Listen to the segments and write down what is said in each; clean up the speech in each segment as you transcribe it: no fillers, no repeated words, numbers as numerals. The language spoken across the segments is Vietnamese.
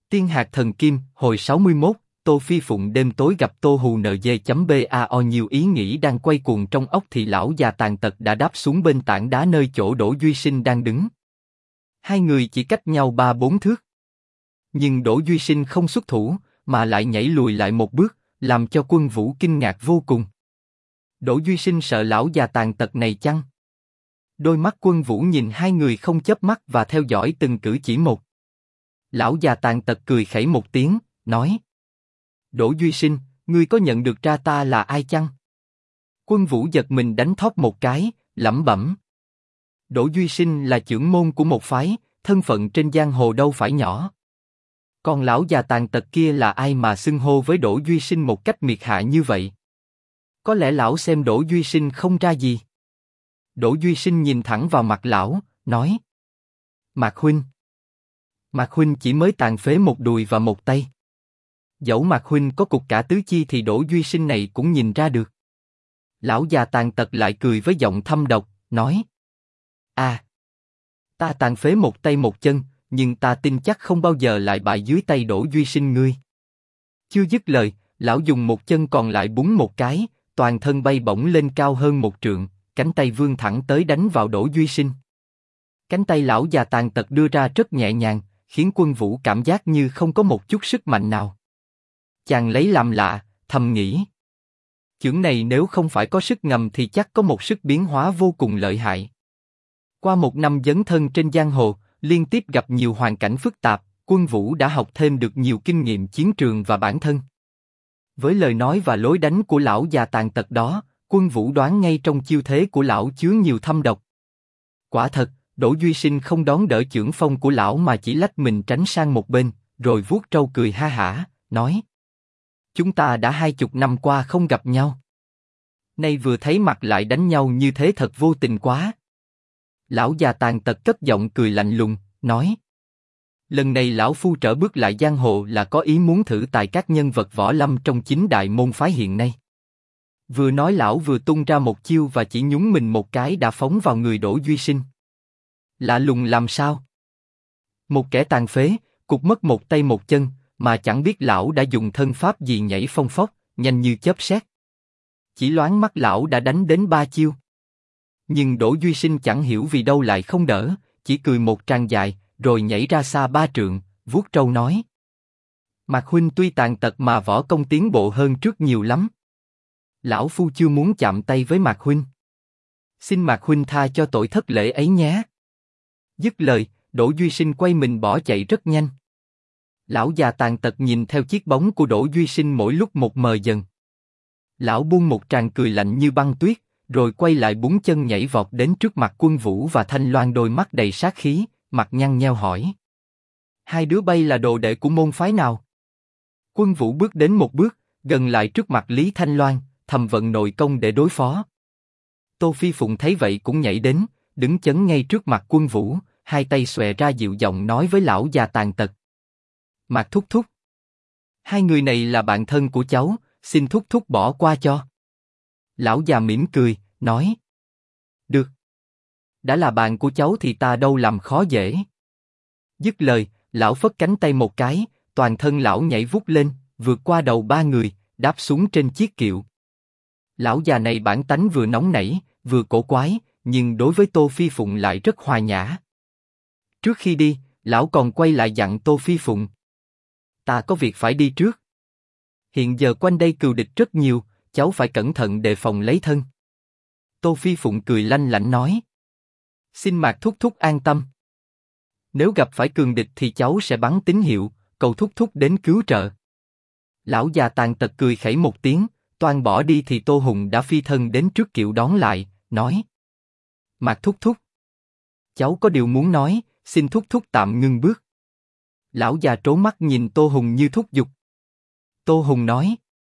Tiên hạt thần kim, hồi 61, Tô Phi Phụng đêm tối gặp Tô Hù NG.BAO nhiều ý nghĩ đang quay cuồng trong óc thì lão già tàn tật đã đáp xuống bên tảng đá nơi chỗ Đỗ Duy Sinh đang đứng. Hai người chỉ cách nhau 3-4 thước. Nhưng Đỗ Duy Sinh không xuất thủ, mà lại nhảy lùi lại một bước, làm cho Quân Vũ kinh ngạc vô cùng. Đỗ Duy Sinh sợ lão già tàn tật này chăng? Đôi mắt Quân Vũ nhìn hai người không chớp mắt và theo dõi từng cử chỉ một. Lão già tàn tật cười khẩy một tiếng, nói: Đỗ Duy Sinh, ngươi có nhận được ra ta là ai chăng? Quân Vũ giật mình đánh thóp một cái, lẩm bẩm: Đỗ Duy Sinh là trưởng môn của một phái, thân phận trên giang hồ đâu phải nhỏ. Còn lão già tàn tật kia là ai mà xưng hô với Đỗ Duy Sinh một cách miệt hạ như vậy? Có lẽ lão xem Đỗ Duy Sinh không ra gì. Đỗ Duy Sinh nhìn thẳng vào mặt lão, nói: Mạc huynh. Mạc huynh chỉ mới tàn phế một đùi và một tay. Dẫu Mạc huynh có cục cả tứ chi thì Đỗ Duy Sinh này cũng nhìn ra được. Lão già tàn tật lại cười với giọng thâm độc, nói: ta tàn phế một tay một chân, nhưng ta tin chắc không bao giờ lại bại dưới tay Đỗ Duy Sinh ngươi. Chưa dứt lời, lão dùng một chân còn lại búng một cái, toàn thân bay bổng lên cao hơn một trượng, cánh tay vươn thẳng tới đánh vào Đỗ Duy Sinh. Cánh tay lão già tàn tật đưa ra rất nhẹ nhàng, khiến Quân Vũ cảm giác như không có một chút sức mạnh nào. Chàng lấy làm lạ, thầm nghĩ: chưởng này nếu không phải có sức ngầm thì chắc có một sức biến hóa vô cùng lợi hại. Qua một năm dấn thân trên giang hồ, liên tiếp gặp nhiều hoàn cảnh phức tạp, Quân Vũ đã học thêm được nhiều kinh nghiệm chiến trường và bản thân. Với lời nói và lối đánh của lão già tàn tật đó, Quân Vũ đoán ngay trong chiêu thế của lão chứa nhiều thâm độc. Quả thật, Đỗ Duy Sinh không đón đỡ chưởng phong của lão mà chỉ lách mình tránh sang một bên, rồi vuốt râu cười ha hả, nói: chúng ta đã 20 năm qua không gặp nhau. Nay vừa thấy mặt lại đánh nhau như thế thật vô tình quá. Lão già tàn tật cất giọng cười lạnh lùng, nói: lần này lão phu trở bước lại giang hồ là có ý muốn thử tài các nhân vật võ lâm trong chính đại môn phái hiện nay. Vừa nói lão vừa tung ra một chiêu và chỉ nhún mình một cái đã phóng vào người Đỗ Duy Sinh. Lạ lùng làm sao? Một kẻ tàn phế, cụt mất một tay một chân, mà chẳng biết lão đã dùng thân pháp gì nhảy phong phóc, nhanh như chớp sét. Chỉ loáng mắt lão đã đánh đến 3 chiêu. Nhưng Đỗ Duy Sinh chẳng hiểu vì đâu lại không đỡ, chỉ cười một tràng dài, rồi nhảy ra xa 3 trượng, vuốt râu nói: Mạc huynh tuy tàn tật mà võ công tiến bộ hơn trước nhiều lắm. Lão phu chưa muốn chạm tay với Mạc huynh. Xin Mạc huynh tha cho tội thất lễ ấy nhé. Dứt lời, Đỗ Duy Sinh quay mình bỏ chạy rất nhanh. Lão già tàn tật nhìn theo chiếc bóng của Đỗ Duy Sinh mỗi lúc một mờ dần. Lão buông một tràng cười lạnh như băng tuyết, rồi quay lại búng chân nhảy vọt đến trước mặt Quân Vũ và Thanh Loan, đôi mắt đầy sát khí, mặt nhăn nheo hỏi: hai đứa bay là đồ đệ của môn phái nào? Quân Vũ bước đến một bước, gần lại trước mặt Lý Thanh Loan, thầm vận nội công để đối phó. Tô Phi Phụng thấy vậy cũng nhảy đến, đứng chắn ngay trước mặt Quân Vũ, hai tay xòe ra dịu giọng nói với lão già tàn tật: Mạc thúc thúc, hai người này là bạn thân của cháu, xin thúc thúc bỏ qua cho. Lão già mỉm cười, nói: được. Đã là bạn của cháu thì ta đâu làm khó dễ. Dứt lời, lão phất cánh tay một cái, toàn thân lão nhảy vút lên, vượt qua đầu 3 người, đáp xuống trên chiếc kiệu. Lão già này bản tánh vừa nóng nảy, vừa cổ quái, nhưng đối với Tô Phi Phụng lại rất hòa nhã. Trước khi đi, lão còn quay lại dặn Tô Phi Phụng: ta có việc phải đi trước. Hiện giờ quanh đây cừu địch rất nhiều, cháu phải cẩn thận đề phòng lấy thân. Tô Phi Phụng cười lanh lảnh nói: xin Mạc thúc thúc an tâm. Nếu gặp phải cường địch thì cháu sẽ bắn tín hiệu, cầu thúc thúc đến cứu trợ. Lão già tàn tật cười khẩy một tiếng, toan bỏ đi thì Tô Hùng đã phi thân đến trước kiệu đón lại, nói: Mạc thúc thúc, cháu có điều muốn nói, xin thúc thúc tạm ngưng bước. Lão già trố mắt nhìn Tô Hùng như thúc giục. Tô Hùng nói: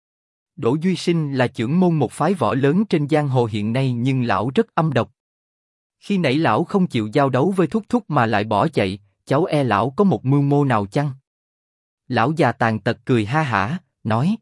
Đỗ Duy Sinh là trưởng môn một phái võ lớn trên giang hồ hiện nay, nhưng lão rất âm độc. Khi nãy lão không chịu giao đấu với thúc thúc mà lại bỏ chạy, cháu e lão có một mưu mô nào chăng? Lão già tàn tật cười ha hả, nói: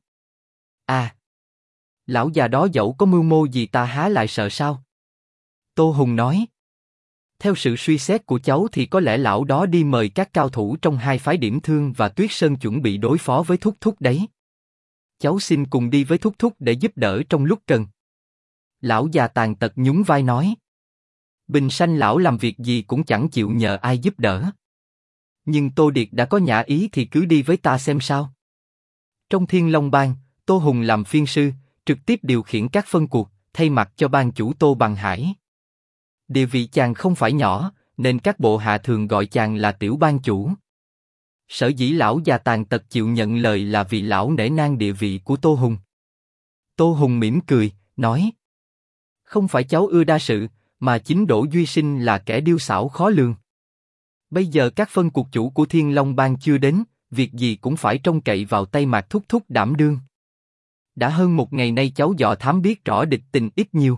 lão già đó dẫu có mưu mô gì ta há lại sợ sao? Tô Hùng nói: Theo sự suy xét của cháu thì có lẽ lão đó đi mời các cao thủ trong hai phái Điểm Thương và Tuyết Sơn chuẩn bị đối phó với Thúc Thúc đấy. Cháu xin cùng đi với Thúc Thúc để giúp đỡ trong lúc cần. Lão già tàn tật nhún vai nói. Bình sanh lão làm việc gì cũng chẳng chịu nhờ ai giúp đỡ. Nhưng Tô Điệt đã có nhã ý thì cứ đi với ta xem sao. Trong Thiên Long Bang, Tô Hùng làm phiên sư, trực tiếp điều khiển các phân cuộc, thay mặt cho ban chủ Tô Bằng Hải. Địa vị chàng không phải nhỏ, nên các bộ hạ thường gọi chàng là tiểu ban chủ. Sở dĩ lão già tàn tật chịu nhận lời là vì lão nể nang địa vị của Tô Hùng. Tô Hùng mỉm cười, nói: Không phải cháu ưa đa sự, mà chính Đỗ Duy Sinh là kẻ điêu xảo khó lường. Bây giờ các phân cuộc chủ của Thiên Long Bang chưa đến, việc gì cũng phải trông cậy vào tay Mạc Thúc Thúc đảm đương. Đã hơn một ngày nay cháu dò thám biết rõ địch tình ít nhiều.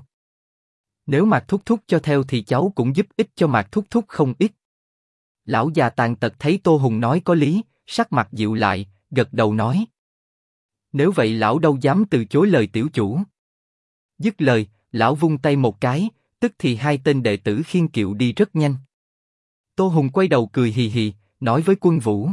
Nếu Mạc Thúc Thúc cho theo thì cháu cũng giúp ích cho Mạc Thúc Thúc không ít. Lão già tàn tật thấy Tô Hùng nói có lý, sắc mặt dịu lại, gật đầu nói: Nếu vậy lão đâu dám từ chối lời tiểu chủ. Dứt lời, lão vung tay một cái, tức thì hai tên đệ tử khiêng kiệu đi rất nhanh. Tô Hùng quay đầu cười hì hì, nói với Quân Vũ: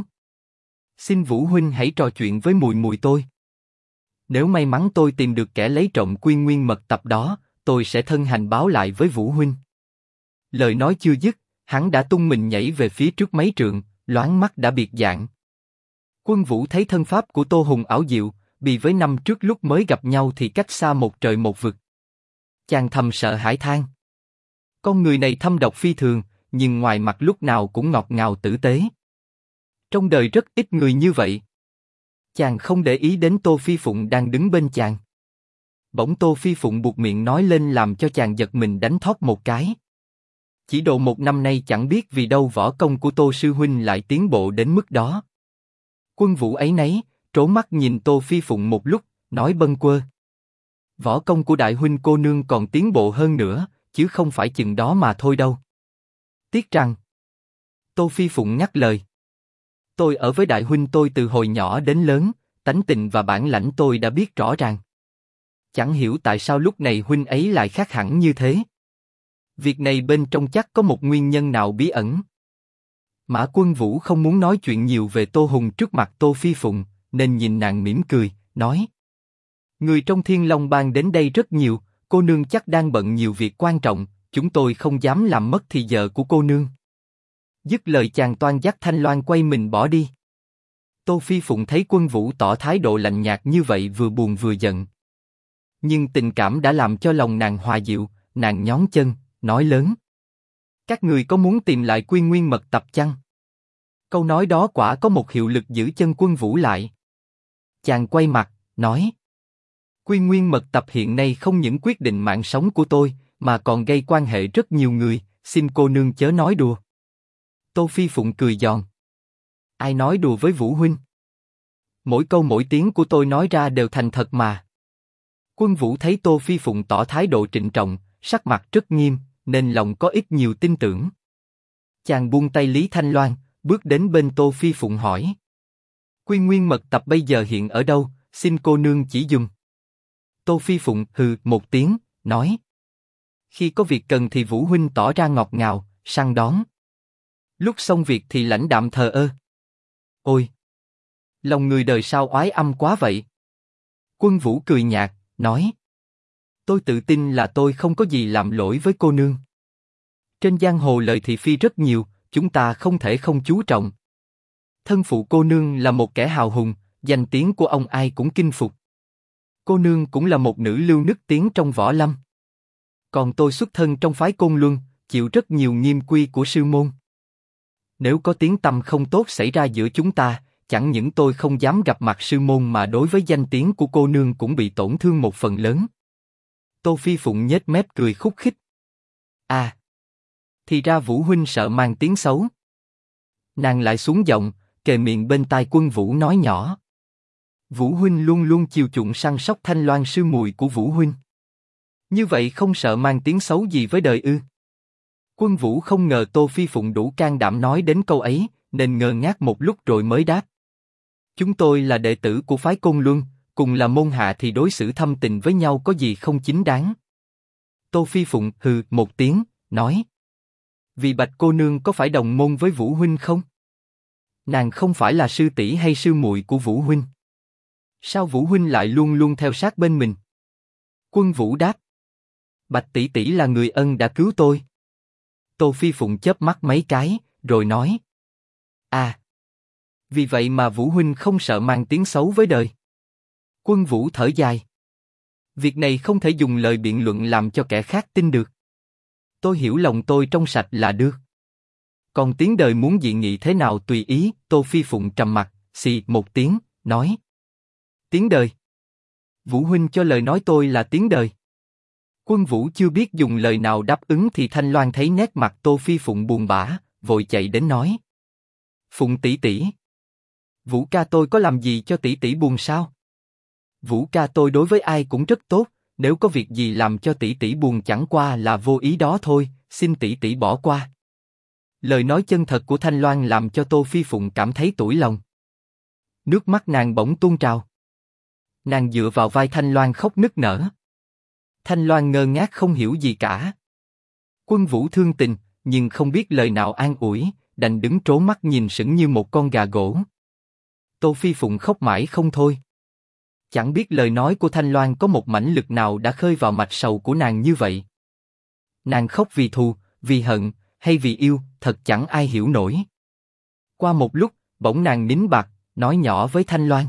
Xin Vũ huynh hãy trò chuyện với mùi mùi tôi. Nếu may mắn tôi tìm được kẻ lấy trộm Quy Nguyên mật tập đó, tôi sẽ thân hành báo lại với Vũ huynh. Lời nói chưa dứt, hắn đã tung mình nhảy về phía trước mấy trượng, loáng mắt đã biệt dạng. Quân Vũ thấy thân pháp của Tô Hùng ảo diệu, bì với năm trước lúc mới gặp nhau thì cách xa một trời một vực. Chàng thầm sợ hãi than: Con người này thâm độc phi thường, nhưng ngoài mặt lúc nào cũng ngọt ngào tử tế. Trong đời rất ít người như vậy. Chàng không để ý đến Tô Phi Phụng đang đứng bên chàng. Bỗng Tô Phi Phụng buột miệng nói lên làm cho chàng giật mình đánh thót một cái. Chỉ độ một năm nay chẳng biết vì đâu võ công của Tô sư huynh lại tiến bộ đến mức đó. Quân Vũ ấy nấy, trố mắt nhìn Tô Phi Phụng một lúc, nói bâng quơ: Võ công của đại huynh cô nương còn tiến bộ hơn nữa, chứ không phải chừng đó mà thôi đâu. Tiếc rằng. Tô Phi Phụng ngắt lời: Tôi ở với đại huynh tôi từ hồi nhỏ đến lớn, tánh tình và bản lãnh tôi đã biết rõ ràng. Chẳng hiểu tại sao lúc này huynh ấy lại khác hẳn như thế. Việc này bên trong chắc có một nguyên nhân nào bí ẩn. Mã Quân Vũ không muốn nói chuyện nhiều về Tô Hùng trước mặt Tô Phi Phụng, nên nhìn nàng mỉm cười, nói: Người trong Thiên Long Bang đến đây rất nhiều, cô nương chắc đang bận nhiều việc quan trọng, chúng tôi không dám làm mất thì giờ của cô nương. Dứt lời chàng toan dắt Thanh Loan quay mình bỏ đi. Tô Phi Phụng thấy Quân Vũ tỏ thái độ lạnh nhạt như vậy vừa buồn vừa giận. Nhưng tình cảm đã làm cho lòng nàng hòa dịu, nàng nhón chân, nói lớn: Các người có muốn tìm lại Quy Nguyên mật tập chăng? Câu nói đó quả có một hiệu lực giữ chân Quân Vũ lại. Chàng quay mặt, nói: Quy Nguyên mật tập hiện nay không những quyết định mạng sống của tôi, mà còn gây quan hệ rất nhiều người, xin cô nương chớ nói đùa. Tô Phi Phụng cười giòn: Ai nói đùa với Vũ huynh? Mỗi câu mỗi tiếng của tôi nói ra đều thành thật mà. Quân Vũ thấy Tô Phi Phụng tỏ thái độ trịnh trọng, sắc mặt rất nghiêm, nên lòng có ít nhiều tin tưởng. Chàng buông tay Lý Thanh Loan, bước đến bên Tô Phi Phụng hỏi: Quy Nguyên mật tập bây giờ hiện ở đâu? Xin cô nương chỉ dùm. Tô Phi Phụng hừ một tiếng, nói: Khi có việc cần thì Vũ huynh tỏ ra ngọt ngào, săn đón. Lúc xong việc thì lãnh đạm thờ ơ. Ôi! Lòng người đời sao oái âm quá vậy? Quân Vũ cười nhạt, nói: Tôi tự tin là tôi không có gì làm lỗi với cô nương. Trên giang hồ lời thị phi rất nhiều, chúng ta không thể không chú trọng. Thân phụ cô nương là một kẻ hào hùng, danh tiếng của ông ai cũng kinh phục. Cô nương cũng là một nữ lưu nức tiếng trong võ lâm. Còn tôi xuất thân trong phái Côn Luân, chịu rất nhiều nghiêm quy của sư môn. Nếu có tiếng tăm không tốt xảy ra giữa chúng ta, chẳng những tôi không dám gặp mặt sư môn mà đối với danh tiếng của cô nương cũng bị tổn thương một phần lớn. Tô Phi Phụng nhếch mép cười khúc khích. À, thì ra Vũ huynh sợ mang tiếng xấu. Nàng lại xuống giọng, kề miệng bên tai Quân Vũ nói nhỏ: Vũ huynh luôn luôn chiều chuộng săn sóc Thanh Loan sư muội của Vũ huynh. Như vậy không sợ mang tiếng xấu gì với đời ư? Quân Vũ không ngờ Tô Phi Phụng đủ can đảm nói đến câu ấy, nên ngơ ngác một lúc rồi mới đáp: Chúng tôi là đệ tử của phái Côn Luân, cùng là môn hạ thì đối xử thâm tình với nhau có gì không chính đáng. Tô Phi Phụng hừ một tiếng, nói: Vì Bạch cô nương có phải đồng môn với Vũ huynh không? Nàng không phải là sư tỷ hay sư muội của Vũ huynh? Sao Vũ huynh lại luôn luôn theo sát bên mình? Quân Vũ đáp. Bạch tỷ tỷ là người ân đã cứu tôi. Tô Phi Phụng chớp mắt mấy cái, rồi nói. À. Vì vậy mà Vũ huynh không sợ mang tiếng xấu với đời. Quân Vũ thở dài. Việc này không thể dùng lời biện luận làm cho kẻ khác tin được. Tôi hiểu lòng tôi trong sạch là được. Còn tiếng đời muốn dị nghị thế nào tùy ý. Tô Phi Phụng trầm mặt, xì một tiếng, nói. Tiếng đời. Vũ huynh cho lời nói tôi là tiếng đời. Quân Vũ chưa biết dùng lời nào đáp ứng thì Thanh Loan thấy nét mặt Tô Phi Phụng buồn bã, vội chạy đến nói. Phụng tỷ tỷ. Vũ ca tôi có làm gì cho tỷ tỷ buồn sao? Vũ ca tôi đối với ai cũng rất tốt, nếu có việc gì làm cho tỷ tỷ buồn chẳng qua là vô ý đó thôi, xin tỷ tỷ bỏ qua. Lời nói chân thật của Thanh Loan làm cho Tô Phi Phụng cảm thấy tủi lòng. Nước mắt nàng bỗng tuôn trào. Nàng dựa vào vai Thanh Loan khóc nức nở. Thanh Loan ngơ ngác không hiểu gì cả. Quân Vũ thương tình, nhưng không biết lời nào an ủi, đành đứng trố mắt nhìn sững như một con gà gỗ. Tô Phi Phụng khóc mãi không thôi. Chẳng biết lời nói của Thanh Loan có một mãnh lực nào đã khơi vào mạch sầu của nàng như vậy. Nàng khóc vì thù, vì hận, hay vì yêu, thật chẳng ai hiểu nổi. Qua một lúc, bỗng nàng nín bặt, nói nhỏ với Thanh Loan.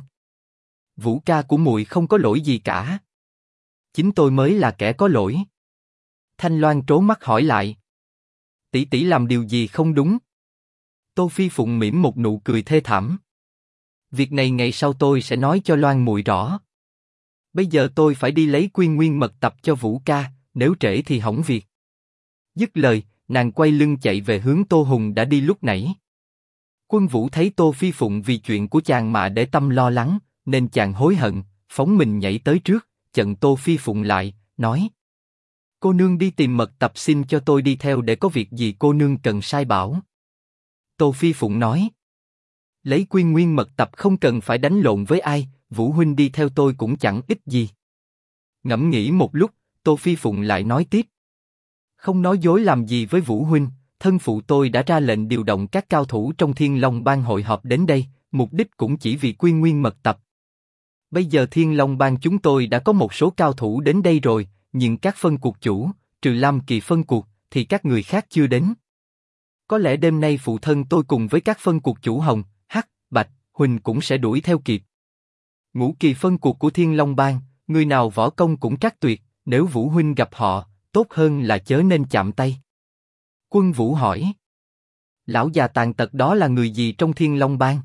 Vũ ca của muội không có lỗi gì cả. Chính tôi mới là kẻ có lỗi. Thanh Loan trố mắt hỏi lại. Tỷ tỷ làm điều gì không đúng? Tô Phi Phụng mỉm một nụ cười thê thảm. Việc này ngày sau tôi sẽ nói cho Loan muội rõ. Bây giờ tôi phải đi lấy Quyên Nguyên mật tập cho Vũ ca, nếu trễ thì hỏng việc. Dứt lời, nàng quay lưng chạy về hướng Tô Hùng đã đi lúc nãy. Quân Vũ thấy Tô Phi Phụng vì chuyện của chàng mà để tâm lo lắng, nên chàng hối hận, phóng mình nhảy tới trước, chặn Tô Phi Phụng lại, nói: Cô nương đi tìm mật tập xin cho tôi đi theo để có việc gì cô nương cần sai bảo. Tô Phi Phụng nói: Lấy Quyên Nguyên mật tập không cần phải đánh lộn với ai, Vũ huynh đi theo tôi cũng chẳng ích gì. Ngẫm nghĩ một lúc, Tô Phi Phụng lại nói tiếp: Không nói dối làm gì với Vũ huynh, thân phụ tôi đã ra lệnh điều động các cao thủ trong Thiên Long Bang hội họp đến đây, mục đích cũng chỉ vì Quyên Nguyên mật tập. Bây giờ Thiên Long Bang chúng tôi đã có một số cao thủ đến đây rồi, nhưng các phân cuộc chủ, trừ Lam Kỳ phân cuộc, thì các người khác chưa đến. Có lẽ đêm nay phụ thân tôi cùng với các phân cuộc chủ Hồng, Hắc, Bạch, Huỳnh cũng sẽ đuổi theo kịp. Ngũ Kỳ phân cuộc của Thiên Long Bang, người nào võ công cũng trắc tuyệt, nếu Vũ huynh gặp họ, tốt hơn là chớ nên chạm tay. Quân Vũ hỏi: Lão già tàn tật đó là người gì trong Thiên Long Bang?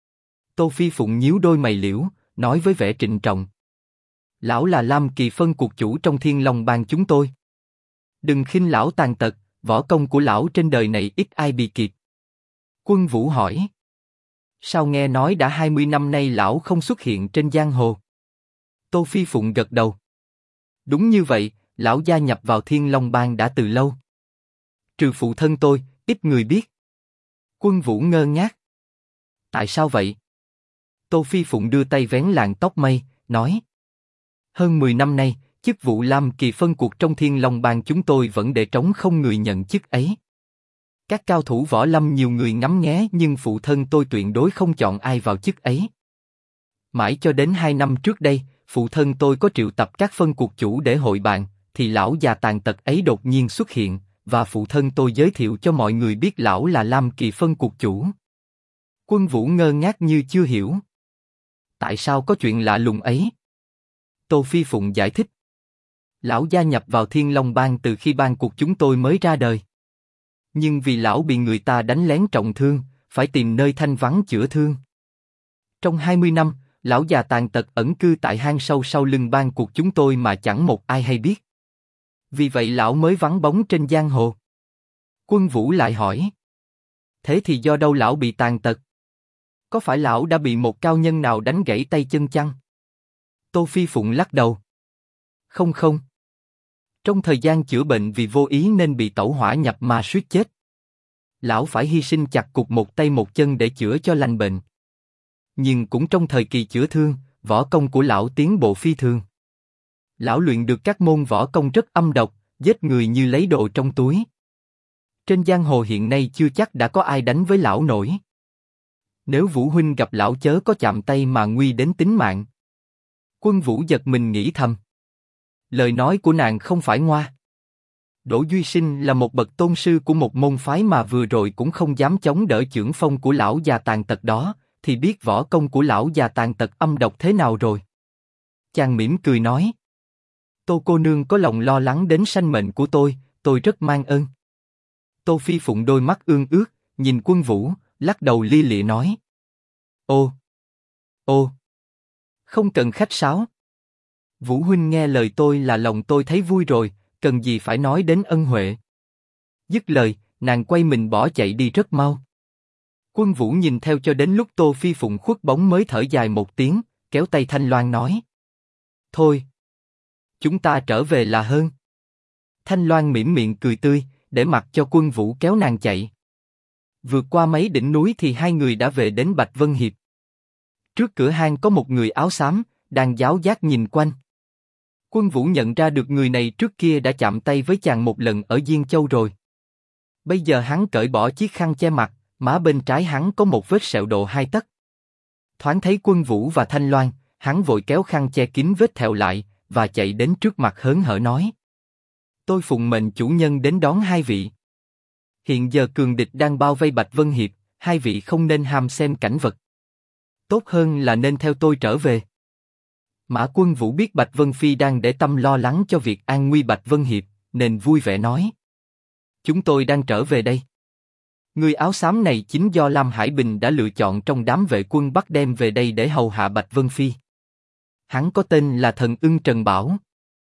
Tô Phi Phụng nhíu đôi mày liễu, nói với vẻ trịnh trọng: Lão là Lam Kỳ phân cuộc chủ trong Thiên Long Bang chúng tôi. Đừng khinh lão tàn tật, võ công của lão trên đời này ít ai bì kịp. Quân Vũ hỏi: Sao nghe nói đã 20 năm nay lão không xuất hiện trên giang hồ? Tô Phi Phụng gật đầu: Đúng như vậy, lão gia nhập vào Thiên Long Bang đã từ lâu. Trừ phụ thân tôi, ít người biết. Quân Vũ ngơ ngác: Tại sao vậy? Tô Phi Phụng đưa tay vén làn tóc mây, nói: Hơn 10 năm nay, chức vụ Lam Kỳ phân cuộc trong Thiên Long Bang chúng tôi vẫn để trống không người nhận chức ấy. Các cao thủ võ lâm nhiều người ngắm nghé nhưng phụ thân tôi tuyệt đối không chọn ai vào chức ấy. Mãi cho đến 2 năm trước đây, phụ thân tôi có triệu tập các phân cuộc chủ để hội bàn, thì lão già tàn tật ấy đột nhiên xuất hiện, và phụ thân tôi giới thiệu cho mọi người biết lão là Lam Kỳ phân cuộc chủ. Quân Vũ ngơ ngác như chưa hiểu. Tại sao có chuyện lạ lùng ấy? Tô Phi Phụng giải thích: Lão gia nhập vào Thiên Long Bang từ khi bang cuộc chúng tôi mới ra đời. Nhưng vì lão bị người ta đánh lén trọng thương, phải tìm nơi thanh vắng chữa thương. Trong 20 năm, lão già tàn tật ẩn cư tại hang sâu sau lưng bang cuộc chúng tôi mà chẳng một ai hay biết. Vì vậy lão mới vắng bóng trên giang hồ. Quân Vũ lại hỏi: Thế thì do đâu lão bị tàn tật? Có phải lão đã bị một cao nhân nào đánh gãy tay chân chăng? Tô Phi Phụng lắc đầu: Không không. Trong thời gian chữa bệnh vì vô ý nên bị tẩu hỏa nhập ma suýt chết. Lão phải hy sinh chặt cụt một tay một chân để chữa cho lành bệnh. Nhưng cũng trong thời kỳ chữa thương, võ công của lão tiến bộ phi thường. Lão luyện được các môn võ công rất âm độc, giết người như lấy đồ trong túi. Trên giang hồ hiện nay chưa chắc đã có ai đánh với lão nổi. Nếu Vũ huynh gặp lão chớ có chạm tay mà nguy đến tính mạng. Quân Vũ giật mình nghĩ thầm. Lời nói của nàng không phải ngoa. Đỗ Duy Sinh là một bậc tôn sư của một môn phái mà vừa rồi cũng không dám chống đỡ chưởng phong của lão già tàn tật đó, thì biết võ công của lão già tàn tật âm độc thế nào rồi. Chàng mỉm cười nói. Tô cô nương có lòng lo lắng đến sanh mệnh của tôi rất mang ơn. Tô Phi Phụng đôi mắt ương ướt, nhìn Quân Vũ, lắc đầu li lịa nói. Ô, không cần khách sáo. Vũ huynh nghe lời tôi là lòng tôi thấy vui rồi, cần gì phải nói đến ân huệ. Dứt lời, nàng quay mình bỏ chạy đi rất mau. Quân Vũ nhìn theo cho đến lúc Tô Phi Phụng khuất bóng mới thở dài một tiếng, kéo tay Thanh Loan nói. Thôi, chúng ta trở về là hơn. Thanh Loan mỉm miệng cười tươi, để mặc cho Quân Vũ kéo nàng chạy. Vượt qua mấy đỉnh núi thì hai người đã về đến Bạch Vân Hiệp. Trước cửa hang có một người áo xám, đang giáo giác nhìn quanh. Quân Vũ nhận ra được người này trước kia đã chạm tay với chàng một lần ở Diên Châu rồi. Bây giờ hắn cởi bỏ chiếc khăn che mặt, má bên trái hắn có một vết sẹo độ 2 tấc. Thoáng thấy Quân Vũ và Thanh Loan, hắn vội kéo khăn che kín vết thẹo lại, và chạy đến trước mặt hớn hở nói. Tôi phụng mệnh chủ nhân đến đón hai vị. Hiện giờ cường địch đang bao vây Bạch Vân Hiệp, hai vị không nên ham xem cảnh vật. Tốt hơn là nên theo tôi trở về. Mã Quân Vũ biết Bạch Vân Phi đang để tâm lo lắng cho việc an nguy Bạch Vân Hiệp, nên vui vẻ nói. Chúng tôi đang trở về đây. Người áo xám này chính do Lam Hải Bình đã lựa chọn trong đám vệ quân Bắc đem về đây để hầu hạ Bạch Vân Phi. Hắn có tên là Thần Ưng Trần Bảo.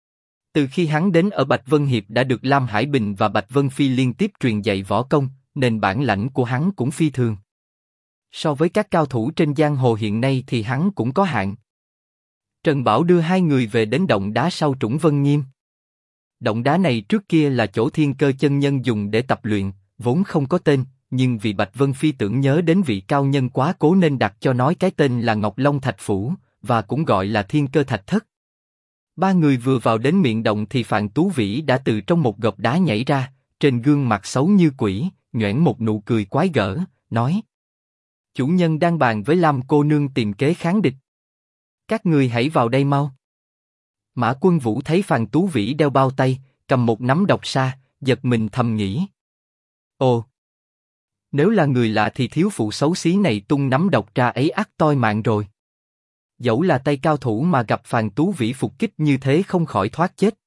Từ khi hắn đến ở Bạch Vân Hiệp đã được Lam Hải Bình và Bạch Vân Phi liên tiếp truyền dạy võ công, nên bản lãnh của hắn cũng phi thường. So với các cao thủ trên giang hồ hiện nay thì hắn cũng có hạn. Trần Bảo đưa hai người về đến động đá sau Trũng Vân Nghiêm. Động đá này trước kia là chỗ Thiên Cơ chân nhân dùng để tập luyện, vốn không có tên, nhưng vì Bạch Vân Phi tưởng nhớ đến vị cao nhân quá cố nên đặt cho nói cái tên là Ngọc Long Thạch Phủ, và cũng gọi là Thiên Cơ Thạch Thất. Ba người vừa vào đến miệng động thì Phàn Tú Vĩ đã từ trong một gọc đá nhảy ra, trên gương mặt xấu như quỷ, nhoẻn một nụ cười quái gở, nói: chủ nhân đang bàn với Lam cô nương tìm kế kháng địch. Các người hãy vào đây mau. Mã Quân Vũ thấy Phàn Tú Vĩ đeo bao tay, cầm một nắm độc sa, giật mình thầm nghĩ: ồ, nếu là người lạ thì thiếu phụ xấu xí này tung nắm độc ra ấy ắt toi mạng rồi. Dẫu là tay cao thủ mà gặp Phàn Tú Vĩ phục kích như thế không khỏi thoát chết.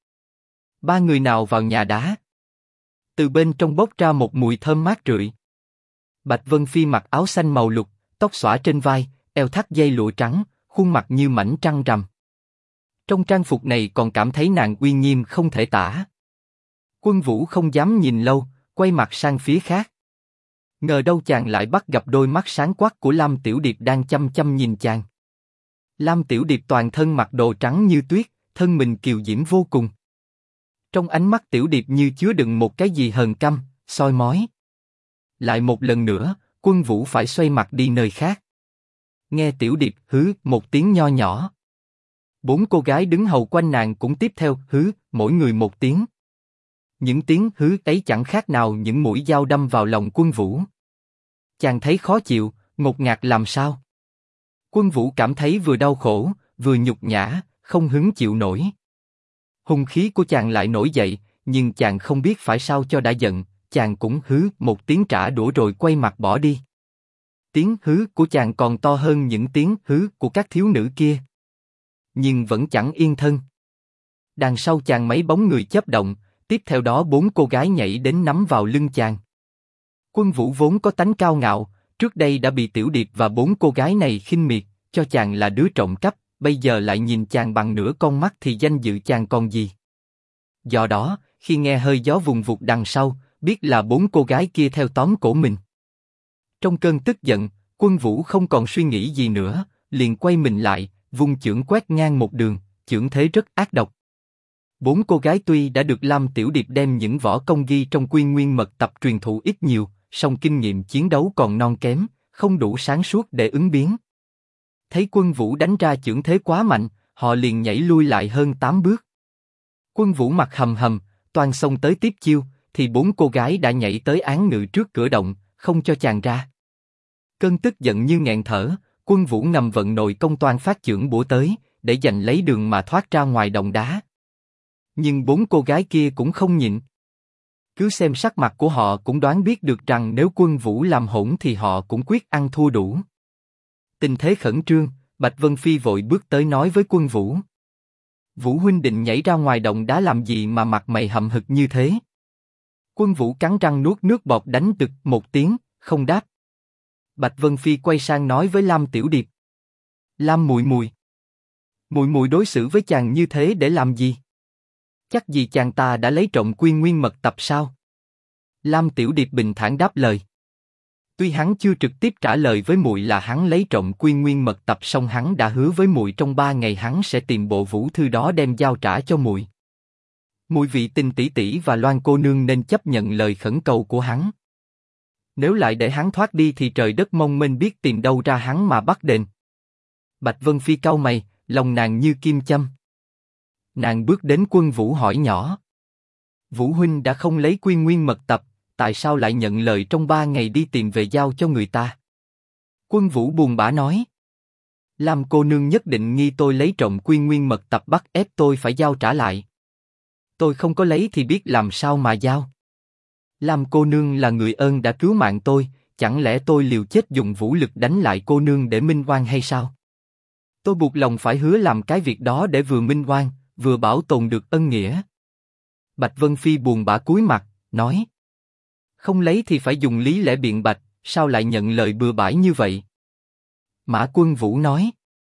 Ba người nào vào nhà đá. Từ bên trong bốc ra một mùi thơm mát rượi. Bạch Vân Phi mặc áo xanh màu lục, tóc xõa trên vai, eo thắt dây lụa trắng, khuôn mặt như mảnh trăng rằm. Trong trang phục này còn cảm thấy nàng uy nghiêm không thể tả. Quân Vũ không dám nhìn lâu, quay mặt sang phía khác. Ngờ đâu chàng lại bắt gặp đôi mắt sáng quắc của Lam Tiểu Điệp đang chăm chăm nhìn chàng. Lam Tiểu Điệp toàn thân mặc đồ trắng như tuyết, thân mình kiều diễm vô cùng. Trong ánh mắt Tiểu Điệp như chứa đựng một cái gì hờn căm, soi mói. Lại một lần nữa, Quân Vũ phải xoay mặt đi nơi khác. Nghe Tiểu Điệp hứ một tiếng nho nhỏ. Bốn cô gái đứng hầu quanh nàng cũng tiếp theo hứ, mỗi người một tiếng. Những tiếng hứ ấy chẳng khác nào những mũi dao đâm vào lòng Quân Vũ. Chàng thấy khó chịu, ngột ngạt làm sao? Quân Vũ cảm thấy vừa đau khổ, vừa nhục nhã, không hứng chịu nổi. Hung khí của chàng lại nổi dậy, nhưng chàng không biết phải sao cho đã giận, chàng cũng hứ một tiếng trả đũa rồi quay mặt bỏ đi. Tiếng hứ của chàng còn to hơn những tiếng hứ của các thiếu nữ kia. Nhưng vẫn chẳng yên thân. Đằng sau chàng mấy bóng người chớp động, tiếp theo đó bốn cô gái nhảy đến nắm vào lưng chàng. Quân Vũ vốn có tánh cao ngạo, trước đây đã bị Tiểu Điệp và bốn cô gái này khinh miệt, cho chàng là đứa trộm cắp, bây giờ lại nhìn chàng bằng nửa con mắt thì danh dự chàng còn gì. Do đó, khi nghe hơi gió vùng vụt đằng sau, biết là bốn cô gái kia theo tóm cổ mình. Trong cơn tức giận, Quân Vũ không còn suy nghĩ gì nữa, liền quay mình lại, vung chưởng quét ngang một đường, chưởng thế rất ác độc. Bốn cô gái tuy đã được Lam Tiểu Điệp đem những võ công ghi trong Quy Nguyên Mật Tập truyền thụ ít nhiều, song kinh nghiệm chiến đấu còn non kém, không đủ sáng suốt để ứng biến. Thấy Quân Vũ đánh ra chưởng thế quá mạnh, họ liền nhảy lui lại hơn 8 bước. Quân Vũ mặt hầm hầm, toàn xông tới tiếp chiêu, thì 4 cô gái đã nhảy tới án ngự trước cửa động, không cho chàng ra. Cơn tức giận như nghẹn thở, Quân Vũ ngầm vận nội công toan phát chưởng bổ tới, để giành lấy đường mà thoát ra ngoài động đá. Nhưng 4 cô gái kia cũng không nhịn. Cứ xem sắc mặt của họ cũng đoán biết được rằng nếu Quân Vũ làm hỗn thì họ cũng quyết ăn thua đủ. Tình thế khẩn trương, Bạch Vân Phi vội bước tới nói với Quân Vũ: Vũ huynh định nhảy ra ngoài động đá làm gì mà mặt mày hậm hực như thế? Quân Vũ cắn răng nuốt nước bọt đánh tực một tiếng, không đáp. Bạch Vân Phi quay sang nói với Lam Tiểu Điệp: Lam muội muội, muội muội đối xử với chàng như thế để làm gì? Chắc gì chàng ta đã lấy trộm Quy Nguyên Mật Tập sao? Lam Tiểu Điệp bình thản đáp lời. Tuy hắn chưa trực tiếp trả lời với muội là hắn lấy trộm Quy Nguyên Mật Tập, song hắn đã hứa với muội trong 3 ngày hắn sẽ tìm bộ vũ thư đó đem giao trả cho muội. Muội Vị Tình tỷ tỷ và Loan cô nương nên chấp nhận lời khẩn cầu của hắn. Nếu lại để hắn thoát đi thì trời đất mong mênh biết tìm đâu ra hắn mà bắt đền. Bạch Vân Phi cau mày, lòng nàng như kim châm. Nàng bước đến Quân Vũ hỏi nhỏ: Vũ huynh đã không lấy Quy Nguyên Mật Tập, tại sao lại nhận lời trong 3 ngày đi tìm về giao cho người ta? Quân Vũ buồn bã nói: Lam cô nương nhất định nghi tôi lấy trộm Quy Nguyên Mật Tập, bắt ép tôi phải giao trả lại. Tôi không có lấy thì biết làm sao mà giao. Lam cô nương là người ơn đã cứu mạng tôi, chẳng lẽ tôi liều chết dùng vũ lực đánh lại cô nương để minh oan hay sao? Tôi buộc lòng phải hứa làm cái việc đó để vừa minh oan, vừa bảo tồn được ân nghĩa. Bạch Vân Phi buồn bã cúi mặt, nói: Không lấy thì phải dùng lý lẽ biện bạch, sao lại nhận lời bừa bãi như vậy? Mã Quân Vũ nói: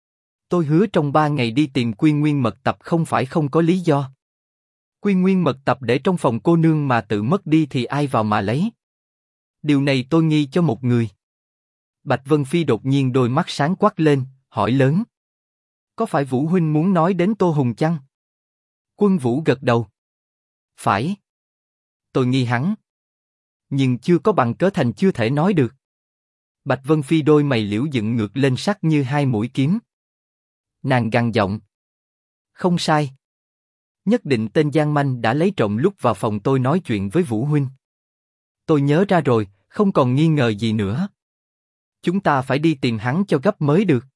Tôi hứa trong 3 ngày đi tìm Quy Nguyên Mật Tập không phải không có lý do. Quy Nguyên Mật Tập để trong phòng cô nương mà tự mất đi thì ai vào mà lấy? Điều này tôi nghi cho một người. Bạch Vân Phi đột nhiên đôi mắt sáng quắc lên, hỏi lớn: Có phải Vũ huynh muốn nói đến Tô Hùng chăng? Quân Vũ gật đầu: Phải. Tôi nghi hắn, nhưng chưa có bằng cớ thành chưa thể nói được. Bạch Vân Phi đôi mày liễu dựng ngược lên sắc như 2 mũi kiếm. Nàng gằn giọng: Không sai. Nhất định tên gian manh đã lấy trộm lúc vào phòng tôi nói chuyện với Vũ huynh. Tôi nhớ ra rồi, không còn nghi ngờ gì nữa. Chúng ta phải đi tìm hắn cho gấp mới được.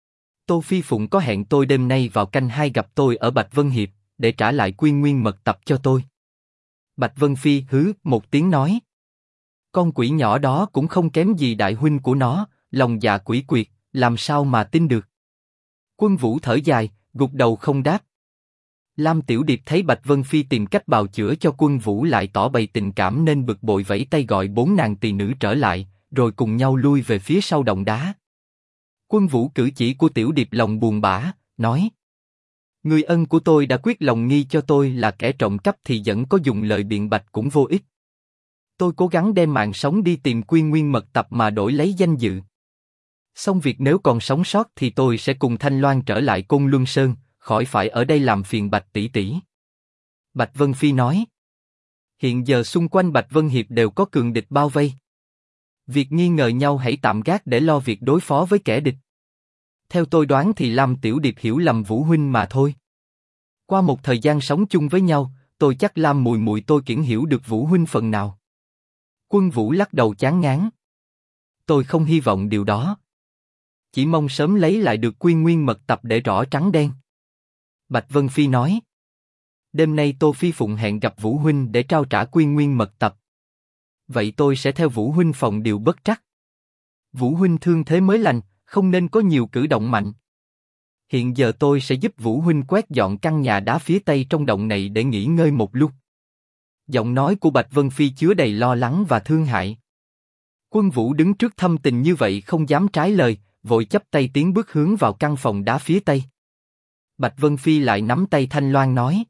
Tô Phi Phụng có hẹn tôi đêm nay vào canh 2 gặp tôi ở Bạch Vân Hiệp, để trả lại Quy Nguyên Mật Tập cho tôi. Bạch Vân Phi hứ một tiếng nói: Con quỷ nhỏ đó cũng không kém gì đại huynh của nó, lòng dạ quỷ quyệt, làm sao mà tin được? Quân Vũ thở dài, gục đầu không đáp. Lam Tiểu Điệp thấy Bạch Vân Phi tìm cách bào chữa cho Quân Vũ lại tỏ bày tình cảm nên bực bội vẫy tay gọi 4 nàng tỳ nữ trở lại, rồi cùng nhau lui về phía sau động đá. Quân Vũ cử chỉ của Tiểu Điệp lòng buồn bã, nói: Người ân của tôi đã quyết lòng nghi cho tôi là kẻ trộm cắp thì vẫn có dùng lời biện bạch cũng vô ích. Tôi cố gắng đem mạng sống đi tìm Quy Nguyên Mật Tập mà đổi lấy danh dự. Xong việc nếu còn sống sót thì tôi sẽ cùng Thanh Loan trở lại Côn Luân Sơn, khỏi phải ở đây làm phiền Bạch tỷ tỷ. Bạch Vân Phi nói: Hiện giờ xung quanh Bạch Vân Hiệp đều có cường địch bao vây. Việc nghi ngờ nhau hãy tạm gác để lo việc đối phó với kẻ địch. Theo tôi đoán thì Lam Tiểu Điệp hiểu lầm Vũ huynh mà thôi. Qua một thời gian sống chung với nhau, tôi chắc Lam muội muội tôi kiển hiểu được Vũ huynh phần nào. Quân Vũ lắc đầu chán ngán: Tôi không hy vọng điều đó. Chỉ mong sớm lấy lại được Quy Nguyên Mật Tập để rõ trắng đen. Bạch Vân Phi nói: Đêm nay Tô Phi Phụng hẹn gặp Vũ huynh để trao trả Quy Nguyên Mật Tập. Vậy tôi sẽ theo Vũ huynh phòng điều bất trắc. Vũ huynh thương thế mới lành, không nên có nhiều cử động mạnh. Hiện giờ tôi sẽ giúp Vũ huynh quét dọn căn nhà đá phía tây trong động này để nghỉ ngơi một lúc. Giọng nói của Bạch Vân Phi chứa đầy lo lắng và thương hại. Quân Vũ đứng trước thâm tình như vậy không dám trái lời, vội chắp tay tiến bước hướng vào căn phòng đá phía tây. Bạch Vân Phi lại nắm tay Thanh Loan nói: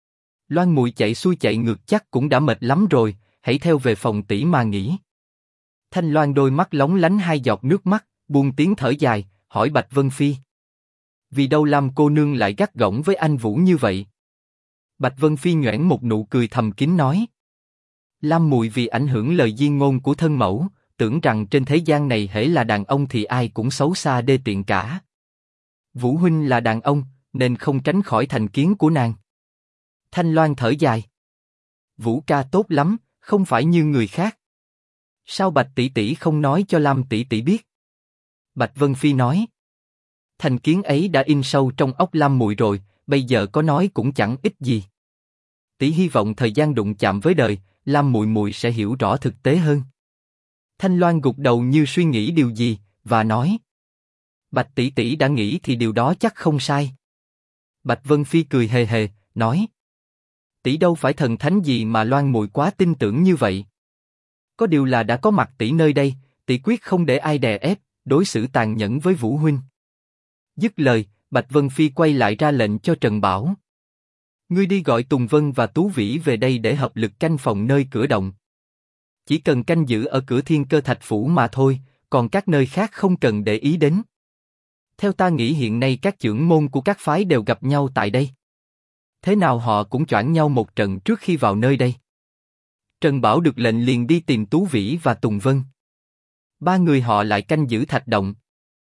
Loan muội chạy xuôi chạy ngược chắc cũng đã mệt lắm rồi, hãy theo về phòng tỷ mà nghỉ. Thanh Loan đôi mắt lóng lánh 2 giọt nước mắt, buông tiếng thở dài, hỏi Bạch Vân Phi: Vì đâu Lam cô nương lại gắt gỏng với anh Vũ như vậy? Bạch Vân Phi nhoẻn một nụ cười thầm kín nói: Lam muội vì ảnh hưởng lời diên ngôn của thân mẫu, tưởng rằng trên thế gian này hễ là đàn ông thì ai cũng xấu xa đê tiện cả. Vũ huynh là đàn ông, nên không tránh khỏi thành kiến của nàng. Thanh Loan thở dài: Vũ ca tốt lắm, không phải như người khác. Sao Bạch tỷ tỷ không nói cho Lam tỷ tỷ biết? Bạch Vân Phi nói. Thành kiến ấy đã in sâu trong óc Lam muội rồi, bây giờ có nói cũng chẳng ích gì. Tỷ hy vọng thời gian đụng chạm với đời, Lam muội muội sẽ hiểu rõ thực tế hơn. Thanh Loan gục đầu như suy nghĩ điều gì, và nói. Bạch tỷ tỷ đã nghĩ thì điều đó chắc không sai. Bạch Vân Phi cười hề hề, nói. Tỷ đâu phải thần thánh gì mà Loan muội quá tin tưởng như vậy. Có điều là đã có mặt tỷ nơi đây, tỷ quyết không để ai đè ép, đối xử tàn nhẫn với Vũ huynh. Dứt lời, Bạch Vân Phi quay lại ra lệnh cho Trần Bảo. Ngươi đi gọi Tùng Vân và Tú Vĩ về đây để hợp lực canh phòng nơi cửa động. Chỉ cần canh giữ ở cửa Thiên Cơ Thạch Phủ mà thôi, còn các nơi khác không cần để ý đến. Theo ta nghĩ hiện nay các chưởng môn của các phái đều gặp nhau tại đây. Thế nào họ cũng choảng nhau một trận trước khi vào nơi đây. Trần Bảo được lệnh liền đi tìm Tú Vĩ và Tùng Vân. Ba người họ lại canh giữ thạch động.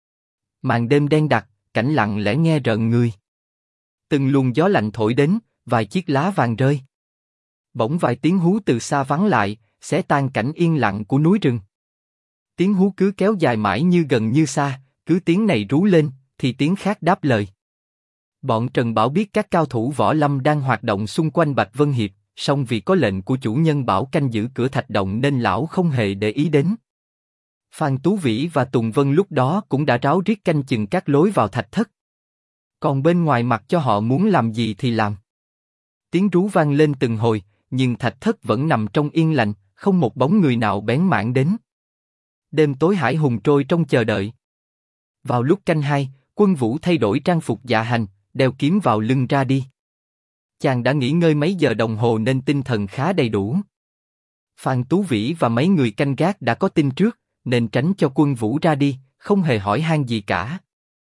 Màn đêm đen đặc, cảnh lặng lẽ nghe rợn người. Từng luồng gió lạnh thổi đến, vài chiếc lá vàng rơi. Bỗng vài tiếng hú từ xa vắng lại, xé tan cảnh yên lặng của núi rừng. Tiếng hú cứ kéo dài mãi như gần như xa, cứ tiếng này rú lên, thì tiếng khác đáp lời. Bọn Trần Bảo biết các cao thủ võ lâm đang hoạt động xung quanh Bạch Vân Hiệp, song vì có lệnh của chủ nhân bảo canh giữ cửa thạch động nên lão không hề để ý đến. Phan Tú Vĩ và Tùng Vân lúc đó cũng đã ráo riết canh chừng các lối vào thạch thất. Còn bên ngoài mặc cho họ muốn làm gì thì làm. Tiếng rú vang lên từng hồi, nhưng thạch thất vẫn nằm trong yên lành, không một bóng người nào bén mảng đến. Đêm tối hải hùng trôi trong chờ đợi. Vào lúc canh hai, Quân Vũ thay đổi trang phục dạ hành, đeo kiếm vào lưng ra đi. Chàng đã nghỉ ngơi mấy giờ đồng hồ nên tinh thần khá đầy đủ. Phan Tú Vĩ và mấy người canh gác đã có tin trước, nên tránh cho Quân Vũ ra đi, không hề hỏi han gì cả.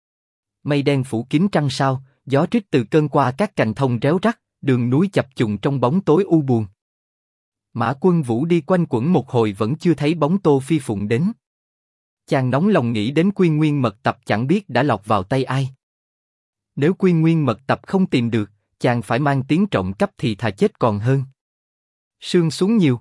Mây đen phủ kín trăng sao, gió rít từ cơn qua các cành thông réo rắt, đường núi chập trùng trong bóng tối u buồn. Mã Quân Vũ đi quanh quẩn một hồi vẫn chưa thấy bóng Tô Phi Phụng đến. Chàng nóng lòng nghĩ đến Quy Nguyên mật tập chẳng biết đã lọt vào tay ai. Nếu Quy Nguyên mật tập không tìm được, chàng phải mang tiếng trộm cắp thì thà chết còn hơn. Sương xuống nhiều.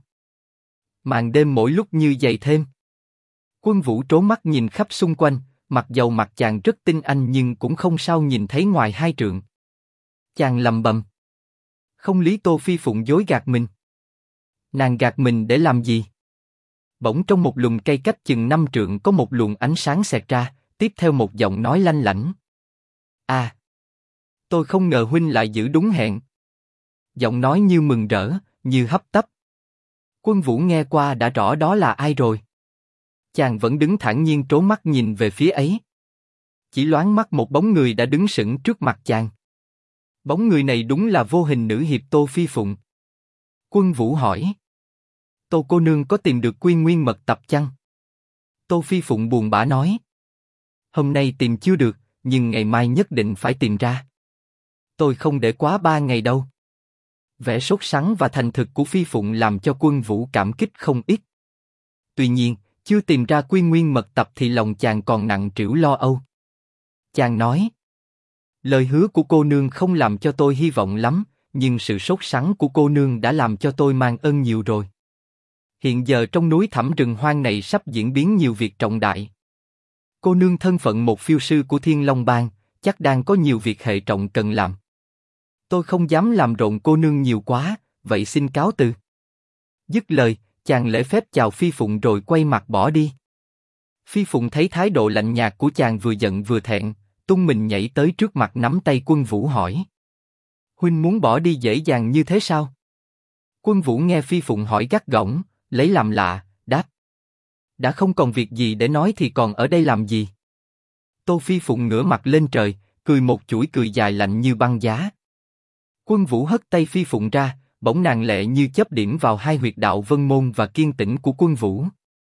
Màn đêm mỗi lúc như dày thêm. Quân Vũ trố mắt nhìn khắp xung quanh, mặc dầu mặt chàng rất tinh anh nhưng cũng không sao nhìn thấy ngoài 2 trượng. Chàng lầm bầm. Không lý Tô Phi Phụng dối gạt mình. Nàng gạt mình để làm gì? Bỗng trong một lùm cây cách chừng 5 trượng có một luồng ánh sáng xẹt ra, tiếp theo một giọng nói lanh lảnh. À! Tôi không ngờ huynh lại giữ đúng hẹn. Giọng nói như mừng rỡ, như hấp tấp. Quân Vũ nghe qua đã rõ đó là ai rồi. Chàng vẫn đứng thản nhiên trố mắt nhìn về phía ấy. Chỉ loáng mắt một bóng người đã đứng sững trước mặt chàng. Bóng người này đúng là vô hình nữ hiệp Tô Phi Phụng. Quân Vũ hỏi. Tô cô nương có tìm được Quy Nguyên mật tập chăng? Tô Phi Phụng buồn bã nói. Hôm nay tìm chưa được, nhưng ngày mai nhất định phải tìm ra. Tôi không để quá 3 ngày đâu. Vẻ sốt sắng và thành thực của Phi Phụng làm cho Quân Vũ cảm kích không ít. Tuy nhiên, chưa tìm ra Quy Nguyên mật tập thì lòng chàng còn nặng trĩu lo âu. Chàng nói. Lời hứa của cô nương không làm cho tôi hy vọng lắm, nhưng sự sốt sắng của cô nương đã làm cho tôi mang ơn nhiều rồi. Hiện giờ trong núi thẳm rừng hoang này sắp diễn biến nhiều việc trọng đại. Cô nương thân phận một phiêu sư của Thiên Long Bang, chắc đang có nhiều việc hệ trọng cần làm. Tôi không dám làm rộn cô nương nhiều quá, vậy xin cáo từ. Dứt lời, chàng lễ phép chào Phi Phụng rồi quay mặt bỏ đi. Phi Phụng thấy thái độ lạnh nhạt của chàng vừa giận vừa thẹn, tung mình nhảy tới trước mặt nắm tay Quân Vũ hỏi. Huynh muốn bỏ đi dễ dàng như thế sao? Quân Vũ nghe Phi Phụng hỏi gắt gỏng, lấy làm lạ, đáp. Đã không còn việc gì để nói thì còn ở đây làm gì? Tô Phi Phụng ngửa mặt lên trời, cười một chuỗi cười dài lạnh như băng giá. Quân Vũ hất tay Phi Phụng ra, bỗng nàng lệ như chớp điểm vào hai huyệt đạo Vân Môn và Kiên Tĩnh của Quân Vũ.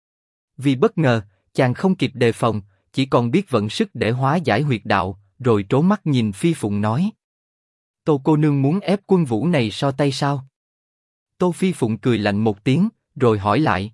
Vì bất ngờ, chàng không kịp đề phòng, chỉ còn biết vận sức để hóa giải huyệt đạo, rồi trố mắt nhìn Phi Phụng nói. Tô cô nương muốn ép Quân Vũ này so tay sao? Tô Phi Phụng cười lạnh một tiếng, rồi hỏi lại.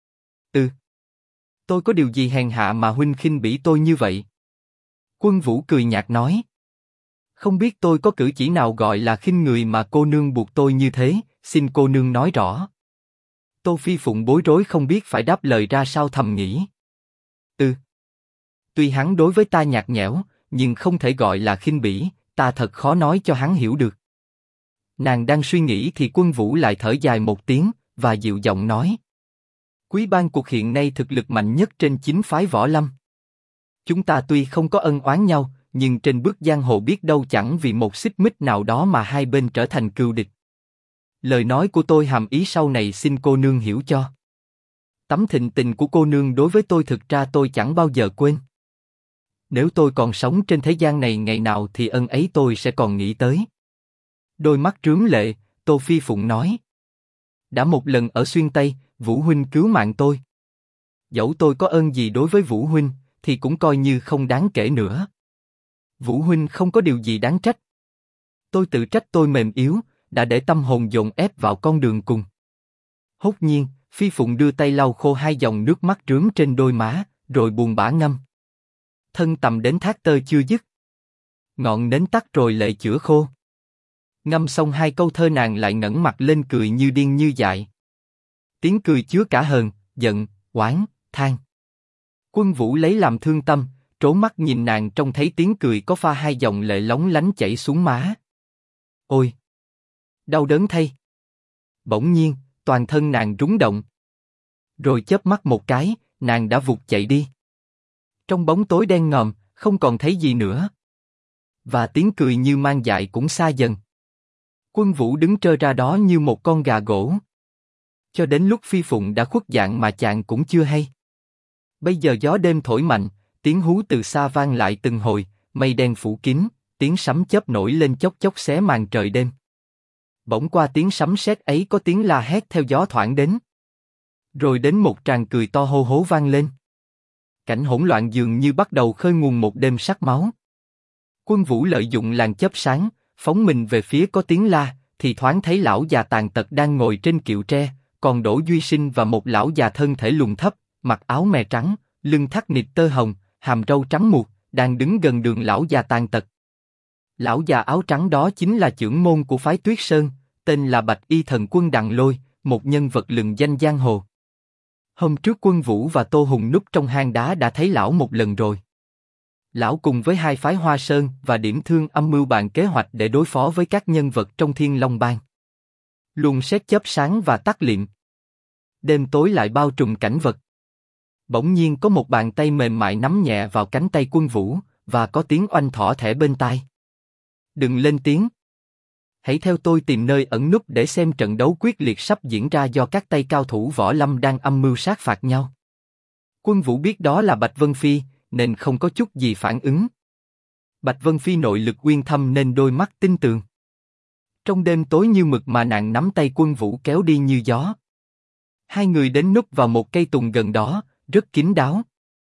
Tôi có điều gì hèn hạ mà huynh khinh bỉ tôi như vậy? Quân Vũ cười nhạt nói. Không biết tôi có cử chỉ nào gọi là khinh người mà cô nương buộc tôi như thế, xin cô nương nói rõ. Tô Phi Phụng bối rối không biết phải đáp lời ra sao, thầm nghĩ. Tuy hắn đối với ta nhạt nhẽo, nhưng không thể gọi là khinh bỉ, ta thật khó nói cho hắn hiểu được. Nàng đang suy nghĩ thì Quân Vũ lại thở dài một tiếng, và dịu giọng nói. Quý ban cuộc hiện nay thực lực mạnh nhất trên 9 phái võ lâm. Chúng ta tuy không có ân oán nhau, nhưng trên bước giang hồ biết đâu chẳng vì một xích mích nào đó mà hai bên trở thành cừu địch. Lời nói của tôi hàm ý sau này xin cô nương hiểu cho. Tấm thịnh tình của cô nương đối với tôi thực ra tôi chẳng bao giờ quên. Nếu tôi còn sống trên thế gian này ngày nào thì ân ấy tôi sẽ còn nghĩ tới. Đôi mắt rướm lệ, Tô Phi Phụng nói. Đã một lần ở Xuyên Tây, Vũ huynh cứu mạng tôi. Dẫu tôi có ơn gì đối với Vũ huynh, thì cũng coi như không đáng kể nữa. Vũ huynh không có điều gì đáng trách. Tôi tự trách tôi mềm yếu, đã để tâm hồn dồn ép vào con đường cùng. Hốt nhiên, Phi Phụng đưa tay lau khô hai dòng nước mắt rướm trên đôi má, rồi buồn bã ngâm. Thân tầm đến thác tơ chưa dứt. Ngọn nến tắt rồi lệ chữa khô. Ngâm xong hai câu thơ nàng lại ngẩng mặt lên cười như điên như dại. Tiếng cười chứa cả hờn, giận, oán, than. Quân Vũ lấy làm thương tâm, trố mắt nhìn nàng trông thấy tiếng cười có pha hai dòng lệ lóng lánh chảy xuống má. Ôi! Đau đớn thay! Bỗng nhiên, toàn thân nàng rúng động. Rồi chớp mắt một cái, nàng đã vụt chạy đi. Trong bóng tối đen ngòm, không còn thấy gì nữa. Và tiếng cười như mang dại cũng xa dần. Quân Vũ đứng trơ ra đó như một con gà gỗ. Cho đến lúc Phi Phụng đã khuất dạng mà chàng cũng chưa hay. Bây giờ gió đêm thổi mạnh, tiếng hú từ xa vang lại từng hồi, mây đen phủ kín, tiếng sấm chớp nổi lên chốc chốc xé màn trời đêm. Bỗng qua tiếng sấm sét ấy có tiếng la hét theo gió thoảng đến. Rồi đến một tràng cười to hô hố vang lên. Cảnh hỗn loạn dường như bắt đầu khơi nguồn một đêm sắc máu. Quân Vũ lợi dụng làn chớp sáng, phóng mình về phía có tiếng la, thì thoáng thấy lão già tàn tật đang ngồi trên kiệu tre, còn Đỗ Duy Sinh và một lão già thân thể lùn thấp, mặc áo mè trắng, lưng thắt nịt tơ hồng, hàm râu trắng muốt, đang đứng gần đường lão già tàn tật. Lão già áo trắng đó chính là trưởng môn của phái Tuyết Sơn, tên là Bạch Y Thần Quân Đặng Lôi, một nhân vật lừng danh giang hồ. Hôm trước Quân Vũ và Tô Hùng núp trong hang đá đã thấy lão một lần rồi. Lão cùng với hai phái Hoa Sơn và Điểm Thương âm mưu bàn kế hoạch để đối phó với các nhân vật trong Thiên Long Bang. Luồng sét chớp sáng và tắt lịm. Đêm tối lại bao trùm cảnh vật. Bỗng nhiên có một bàn tay mềm mại nắm nhẹ vào cánh tay Quân Vũ, và có tiếng oanh thỏ thẻ bên tai. Đừng lên tiếng. Hãy theo tôi tìm nơi ẩn núp để xem trận đấu quyết liệt sắp diễn ra do các tay cao thủ võ lâm đang âm mưu sát phạt nhau. Quân Vũ biết đó là Bạch Vân Phi, nên không có chút gì phản ứng. Bạch Vân Phi nội lực uyên thâm nên đôi mắt tinh tường. Trong đêm tối như mực mà nàng nắm tay Quân Vũ kéo đi như gió. Hai người đến núp vào một cây tùng gần đó, rất kín đáo.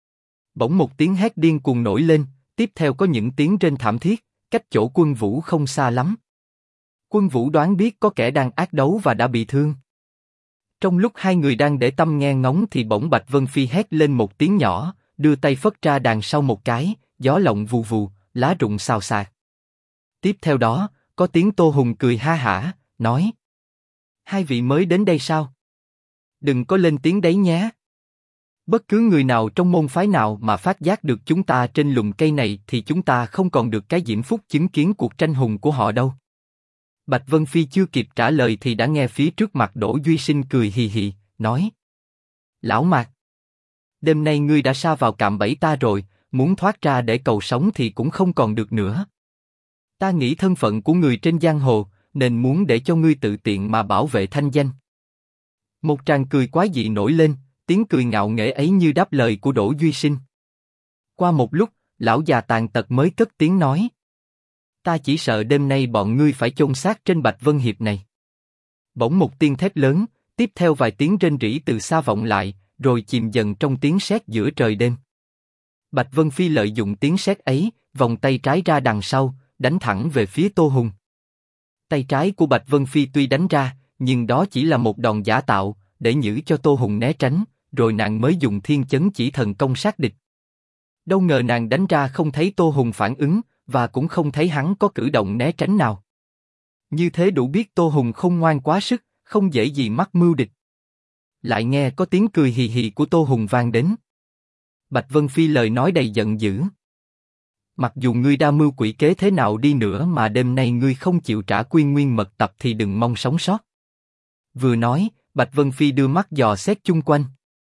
Bỗng một tiếng hét điên cuồng nổi lên, tiếp theo có những tiếng rên thảm thiết, cách chỗ Quân Vũ không xa lắm. Quân Vũ đoán biết có kẻ đang ác đấu và đã bị thương. Trong lúc hai người đang để tâm nghe ngóng thì bỗng Bạch Vân Phi hét lên một tiếng nhỏ, đưa tay phất ra đằng sau một cái, gió lộng vù vù, lá rụng xào xạc. Tiếp theo đó, có tiếng Tô Hùng cười ha hả, nói: hai vị mới đến đây sao? Đừng có lên tiếng đấy nhé. Bất cứ người nào trong môn phái nào mà phát giác được chúng ta trên lùm cây này thì chúng ta không còn được cái diễm phúc chứng kiến cuộc tranh hùng của họ đâu. Bạch Vân Phi chưa kịp trả lời thì đã nghe phía trước mặt Đỗ Duy Sinh cười hì hì, nói: Lão Mạc, đêm nay ngươi đã sa vào cạm bẫy ta rồi, muốn thoát ra để cầu sống thì cũng không còn được nữa. Ta nghĩ thân phận của người trên giang hồ, nên muốn để cho ngươi tự tiện mà bảo vệ thanh danh. Một tràng cười quái dị nổi lên, tiếng cười ngạo nghễ ấy như đáp lời của Đỗ Duy Sinh. Qua một lúc, lão già tàn tật mới cất tiếng nói: ta chỉ sợ đêm nay bọn ngươi phải chôn xác trên Bạch Vân Hiệp này. Bỗng một tiếng thét lớn, tiếp theo vài tiếng rên rỉ từ xa vọng lại, rồi chìm dần trong tiếng sét giữa trời đêm. Bạch Vân Phi lợi dụng tiếng sét ấy, vòng tay trái ra đằng sau, đánh thẳng về phía Tô Hùng. Tay trái của Bạch Vân Phi tuy đánh ra, nhưng đó chỉ là một đòn giả tạo, để nhử cho Tô Hùng né tránh, rồi nàng mới dùng thiên chấn chỉ thần công sát địch. Đâu ngờ nàng đánh ra không thấy Tô Hùng phản ứng, và cũng không thấy hắn có cử động né tránh nào. Như thế đủ biết Tô Hùng không ngoan quá sức, không dễ gì mắc mưu địch. lại nghe có tiếng cười hì hì của Tô Hùng vang đến. Bạch Vân Phi lời nói đầy giận dữ. Mặc dù ngươi đa mưu quỷ kế thế nào đi nữa mà đêm nay ngươi không chịu trả Quy Nguyên mật tập thì đừng mong sống sót. Vừa nói, Bạch Vân Phi đưa mắt dò xét chung quanh.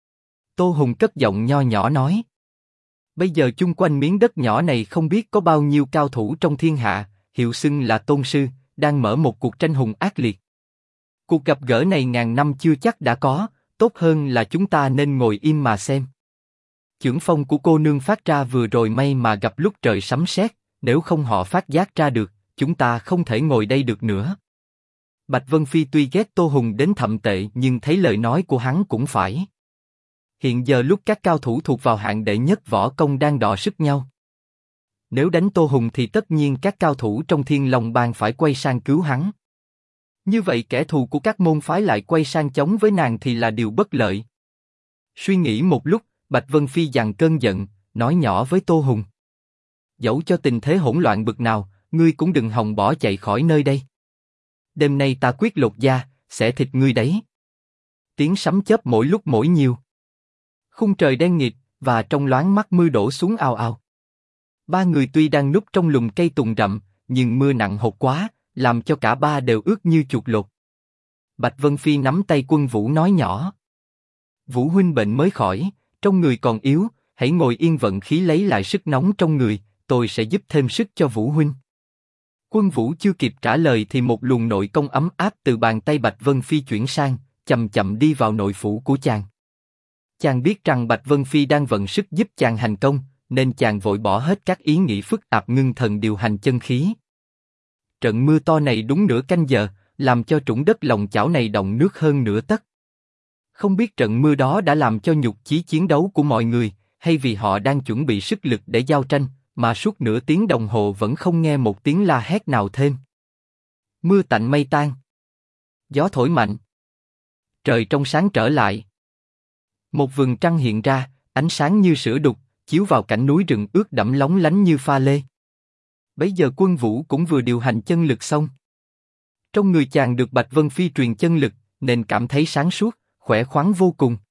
Tô Hùng cất giọng nho nhỏ nói. Bây giờ chung quanh miếng đất nhỏ này không biết có bao nhiêu cao thủ trong thiên hạ, hiệu xưng là tôn sư, đang mở một cuộc tranh hùng ác liệt. Cuộc gặp gỡ này ngàn năm chưa chắc đã có, tốt hơn là chúng ta nên ngồi im mà xem. Chưởng phong của cô nương phát ra vừa rồi may mà gặp lúc trời sấm sét, nếu không họ phát giác ra được, chúng ta không thể ngồi đây được nữa. Bạch Vân Phi tuy ghét Tô Hùng đến thậm tệ nhưng thấy lời nói của hắn cũng phải. Hiện giờ lúc các cao thủ thuộc vào hạng đệ nhất võ công đang đọ sức nhau. Nếu đánh Tô Hùng thì tất nhiên các cao thủ trong Thiên Long Bang phải quay sang cứu hắn. Như vậy kẻ thù của các môn phái lại quay sang chống với nàng thì là điều bất lợi. Suy nghĩ một lúc, Bạch Vân Phi dằn cơn giận, nói nhỏ với Tô Hùng. Dẫu cho tình thế hỗn loạn bực nào, ngươi cũng đừng hòng bỏ chạy khỏi nơi đây. Đêm nay ta quyết lột da, sẽ thịt ngươi đấy. Tiếng sấm chớp mỗi lúc mỗi nhiều. Khung trời đen nghịt, và trong loáng mắt mưa đổ xuống ào ào. Ba người tuy đang núp trong lùm cây tùng rậm, nhưng mưa nặng hột quá, làm cho cả ba đều ướt như chuột lột. Bạch Vân Phi nắm tay Quân Vũ nói nhỏ. Vũ huynh bệnh mới khỏi, trong người còn yếu, hãy ngồi yên vận khí lấy lại sức nóng trong người, tôi sẽ giúp thêm sức cho Vũ huynh. Quân Vũ chưa kịp trả lời thì một luồng nội công ấm áp từ bàn tay Bạch Vân Phi chuyển sang, chậm chậm đi vào nội phủ của chàng. Chàng biết rằng Bạch Vân Phi đang vận sức giúp chàng hành công, nên chàng vội bỏ hết các ý nghĩ phức tạp ngưng thần điều hành chân khí. Trận mưa to này đúng nửa canh giờ, làm cho trũng đất lòng chảo này đọng nước hơn nửa tấc. Không biết trận mưa đó đã làm cho nhục chí chiến đấu của mọi người, hay vì họ đang chuẩn bị sức lực để giao tranh, mà suốt nửa tiếng đồng hồ vẫn không nghe một tiếng la hét nào thêm. Mưa tạnh mây tan. Gió thổi mạnh. Trời trong sáng trở lại. Một vầng trăng hiện ra, ánh sáng như sữa đục, chiếu vào cảnh núi rừng ướt đẫm lóng lánh như pha lê. Bấy giờ Quân Vũ cũng vừa điều hành chân lực xong. Trong người chàng được Bạch Vân Phi truyền chân lực, nên cảm thấy sáng suốt, khỏe khoắn vô cùng.